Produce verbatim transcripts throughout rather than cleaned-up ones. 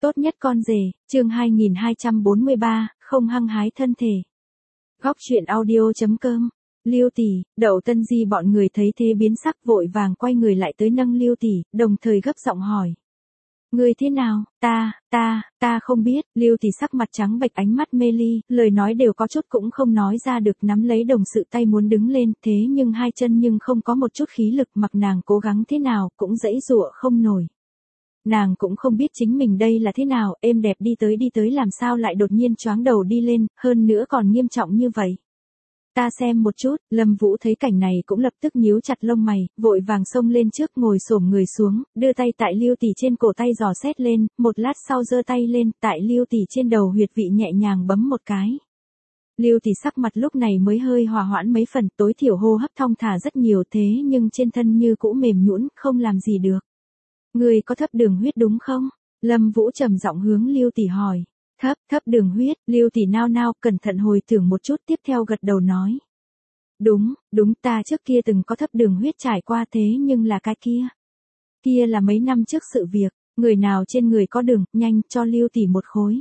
Tốt nhất con rể, chương hai nghìn hai trăm bốn mươi ba, không hăng hái thân thể. Góc truyện audio chấm com. Liêu tỷ, Đậu Tân Di bọn người thấy thế biến sắc vội vàng quay người lại tới nâng Liêu tỷ, đồng thời gấp giọng hỏi. Người thế nào, ta, ta, ta không biết, Liêu tỷ sắc mặt trắng bệch ánh mắt mê ly, lời nói đều có chút cũng không nói ra được nắm lấy đồng sự tay muốn đứng lên, thế nhưng hai chân nhưng không có một chút khí lực mặc nàng cố gắng thế nào cũng dãy dụa không nổi. Nàng cũng không biết chính mình đây là thế nào, êm đẹp đi tới đi tới làm sao lại đột nhiên choáng đầu đi lên, hơn nữa còn nghiêm trọng như vậy. Ta xem một chút, Lâm Vũ thấy cảnh này cũng lập tức nhíu chặt lông mày, vội vàng xông lên trước ngồi xổm người xuống, đưa tay tại Liêu tỷ trên cổ tay dò xét lên, một lát sau giơ tay lên, tại Liêu tỷ trên đầu huyệt vị nhẹ nhàng bấm một cái. Liêu tỷ sắc mặt lúc này mới hơi hòa hoãn mấy phần, tối thiểu hô hấp thong thả rất nhiều thế nhưng trên thân như cũ mềm nhũn, không làm gì được. Người có thấp đường huyết đúng không? Lâm Vũ trầm giọng hướng Liêu tỷ hỏi. Thấp, thấp đường huyết, Liêu tỷ nao nao, cẩn thận hồi tưởng một chút tiếp theo gật đầu nói. Đúng, đúng ta trước kia từng có thấp đường huyết trải qua thế nhưng là cái kia. Kia là mấy năm trước sự việc, người nào trên người có đường, nhanh cho Liêu tỷ một khối.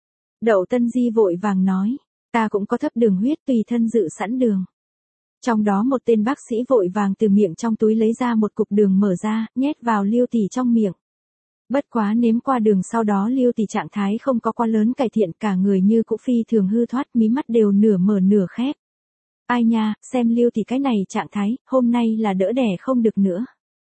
Đậu Tân Di vội vàng nói, ta cũng có thấp đường huyết tùy thân dự sẵn đường. Trong đó một tên bác sĩ vội vàng từ miệng trong túi lấy ra một cục đường mở ra, nhét vào Liêu tỷ trong miệng. Bất quá nếm qua đường sau đó Liêu tỷ trạng thái không có quá lớn cải thiện, cả người như cũ phi thường hư thoát, mí mắt đều nửa mở nửa khép. Ai nha, xem Liêu tỷ cái này trạng thái, hôm nay là đỡ đẻ không được nữa.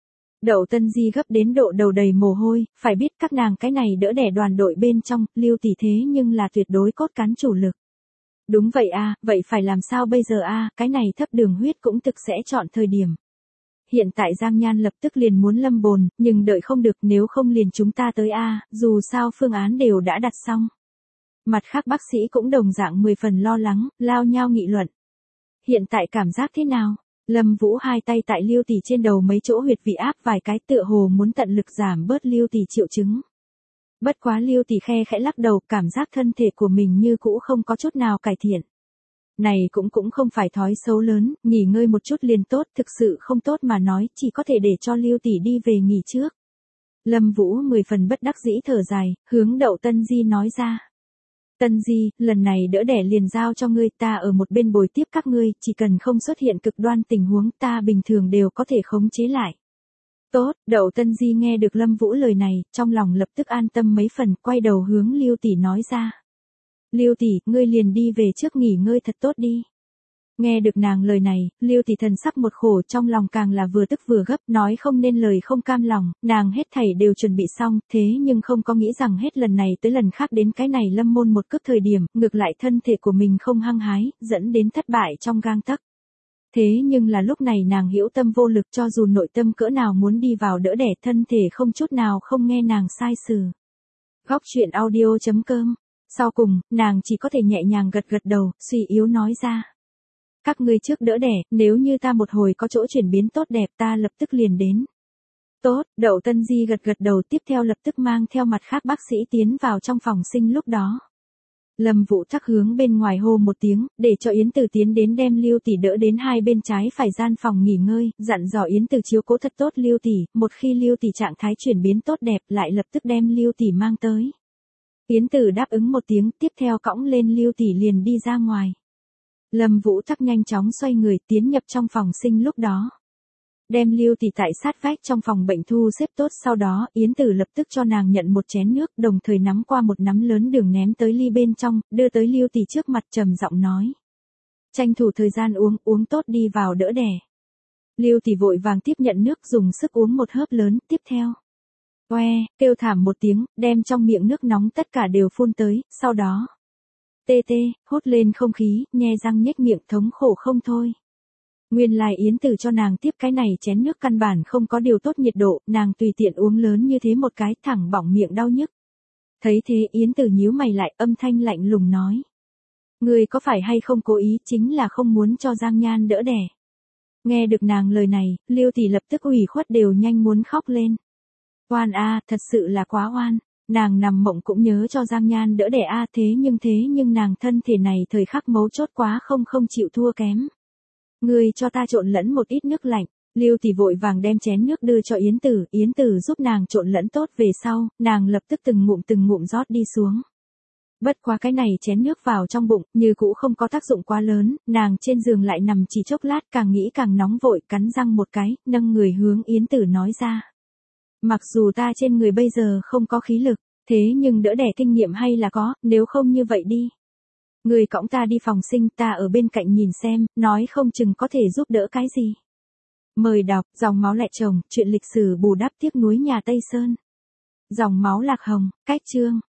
Đậu Tân Di gấp đến độ đầu đầy mồ hôi, phải biết các nàng cái này đỡ đẻ đoàn đội bên trong, Liêu tỷ thế nhưng là tuyệt đối cốt cán chủ lực. Đúng vậy a, vậy phải làm sao bây giờ a, cái này thấp đường huyết cũng thực sẽ chọn thời điểm. Hiện tại Giang Nhan lập tức liền muốn lâm bồn, nhưng đợi không được, nếu không liền chúng ta tới a, dù sao phương án đều đã đặt xong. Mặt khác bác sĩ cũng đồng dạng mười phần lo lắng, lao nhau nghị luận. Hiện tại cảm giác thế nào? Lâm Vũ hai tay tại Liêu tỷ trên đầu mấy chỗ huyệt vị áp vài cái tựa hồ muốn tận lực giảm bớt Liêu tỷ triệu chứng. Bất quá Liêu tỷ khe khẽ lắc đầu, cảm giác thân thể của mình như cũ không có chút nào cải thiện. Này cũng cũng không phải thói xấu lớn, nghỉ ngơi một chút liền tốt, thực sự không tốt mà nói, chỉ có thể để cho Liêu tỷ đi về nghỉ trước. Lâm Vũ mười phần bất đắc dĩ thở dài, hướng Đậu Tân Di nói ra. Tân Di, lần này đỡ đẻ liền giao cho ngươi, ta ở một bên bồi tiếp các ngươi, chỉ cần không xuất hiện cực đoan tình huống ta bình thường đều có thể khống chế lại. Tốt, Đậu Tân Di nghe được Lâm Vũ lời này, trong lòng lập tức an tâm mấy phần, quay đầu hướng Liêu tỷ nói ra. Liêu tỷ, ngươi liền đi về trước nghỉ ngơi thật tốt đi. Nghe được nàng lời này, Liêu tỷ thần sắc một khổ, trong lòng càng là vừa tức vừa gấp, nói không nên lời không cam lòng, nàng hết thảy đều chuẩn bị xong, thế nhưng không có nghĩ rằng hết lần này tới lần khác đến cái này lâm môn một cước thời điểm, ngược lại thân thể của mình không hăng hái, dẫn đến thất bại trong gang tấc. Thế nhưng là lúc này nàng hữu tâm vô lực, cho dù nội tâm cỡ nào muốn đi vào đỡ đẻ, thân thể không chút nào không nghe nàng sai sử. Góc truyện audio chấm com. Sau cùng, nàng chỉ có thể nhẹ nhàng gật gật đầu, suy yếu nói ra. Các ngươi trước đỡ đẻ, nếu như ta một hồi có chỗ chuyển biến tốt đẹp ta lập tức liền đến. Tốt, Đậu Tân Di gật gật đầu, tiếp theo lập tức mang theo mặt khác bác sĩ tiến vào trong phòng sinh lúc đó. Lâm Vũ thắc hướng bên ngoài hô một tiếng, để cho Yến Tử tiến đến đem Liêu tỷ đỡ đến hai bên trái phải gian phòng nghỉ ngơi, dặn dò Yến Tử chiếu cố thật tốt Liêu tỷ, một khi Liêu tỷ trạng thái chuyển biến tốt đẹp lại lập tức đem Liêu tỷ mang tới. Yến Tử đáp ứng một tiếng, tiếp theo cõng lên Liêu tỷ liền đi ra ngoài. Lâm Vũ thắc nhanh chóng xoay người tiến nhập trong phòng sinh lúc đó. Đem Liêu tỷ tại sát vách trong phòng bệnh thu xếp tốt, sau đó Yến Tử lập tức cho nàng nhận một chén nước, đồng thời nắm qua một nắm lớn đường ném tới ly bên trong, đưa tới Liêu tỷ trước mặt trầm giọng nói. Tranh thủ thời gian uống, uống tốt đi vào đỡ đẻ. Liêu tỷ vội vàng tiếp nhận nước, dùng sức uống một hớp lớn, tiếp theo. Oe, kêu thảm một tiếng, đem trong miệng nước nóng tất cả đều phun tới, sau đó. Tê tê, hốt lên không khí, nhe răng nhếch miệng thống khổ không thôi. Nguyên lai Yến Tử cho nàng tiếp cái này chén nước căn bản không có điều tốt nhiệt độ, nàng tùy tiện uống lớn như thế một cái thẳng bỏng miệng đau nhức. Thấy thế Yến Tử nhíu mày lại, âm thanh lạnh lùng nói. Ngươi có phải hay không cố ý, chính là không muốn cho Giang Nhan đỡ đẻ. Nghe được nàng lời này, Liêu tỷ lập tức ủy khuất đều nhanh muốn khóc lên. Oan a, thật sự là quá oan. Nàng nằm mộng cũng nhớ cho Giang Nhan đỡ đẻ a, thế nhưng thế nhưng nàng thân thể này thời khắc mấu chốt quá không không chịu thua kém. Ngươi cho ta trộn lẫn một ít nước lạnh, Lưu Tỷ vội vàng đem chén nước đưa cho Yến Tử, Yến Tử giúp nàng trộn lẫn tốt về sau, nàng lập tức từng ngụm từng ngụm rót đi xuống. Bất quá cái này chén nước vào trong bụng, như cũ không có tác dụng quá lớn, nàng trên giường lại nằm chỉ chốc lát càng nghĩ càng nóng vội, cắn răng một cái, nâng người hướng Yến Tử nói ra. Mặc dù ta trên người bây giờ không có khí lực, thế nhưng đỡ đẻ kinh nghiệm hay là có, nếu không như vậy đi. Người cõng ta đi phòng sinh, ta ở bên cạnh nhìn xem, nói không chừng có thể giúp đỡ cái gì. Mời đọc, Dòng máu lẹ chồng, chuyện lịch sử bù đắp tiếc nuối nhà Tây Sơn. Dòng máu lạc hồng, cách chương.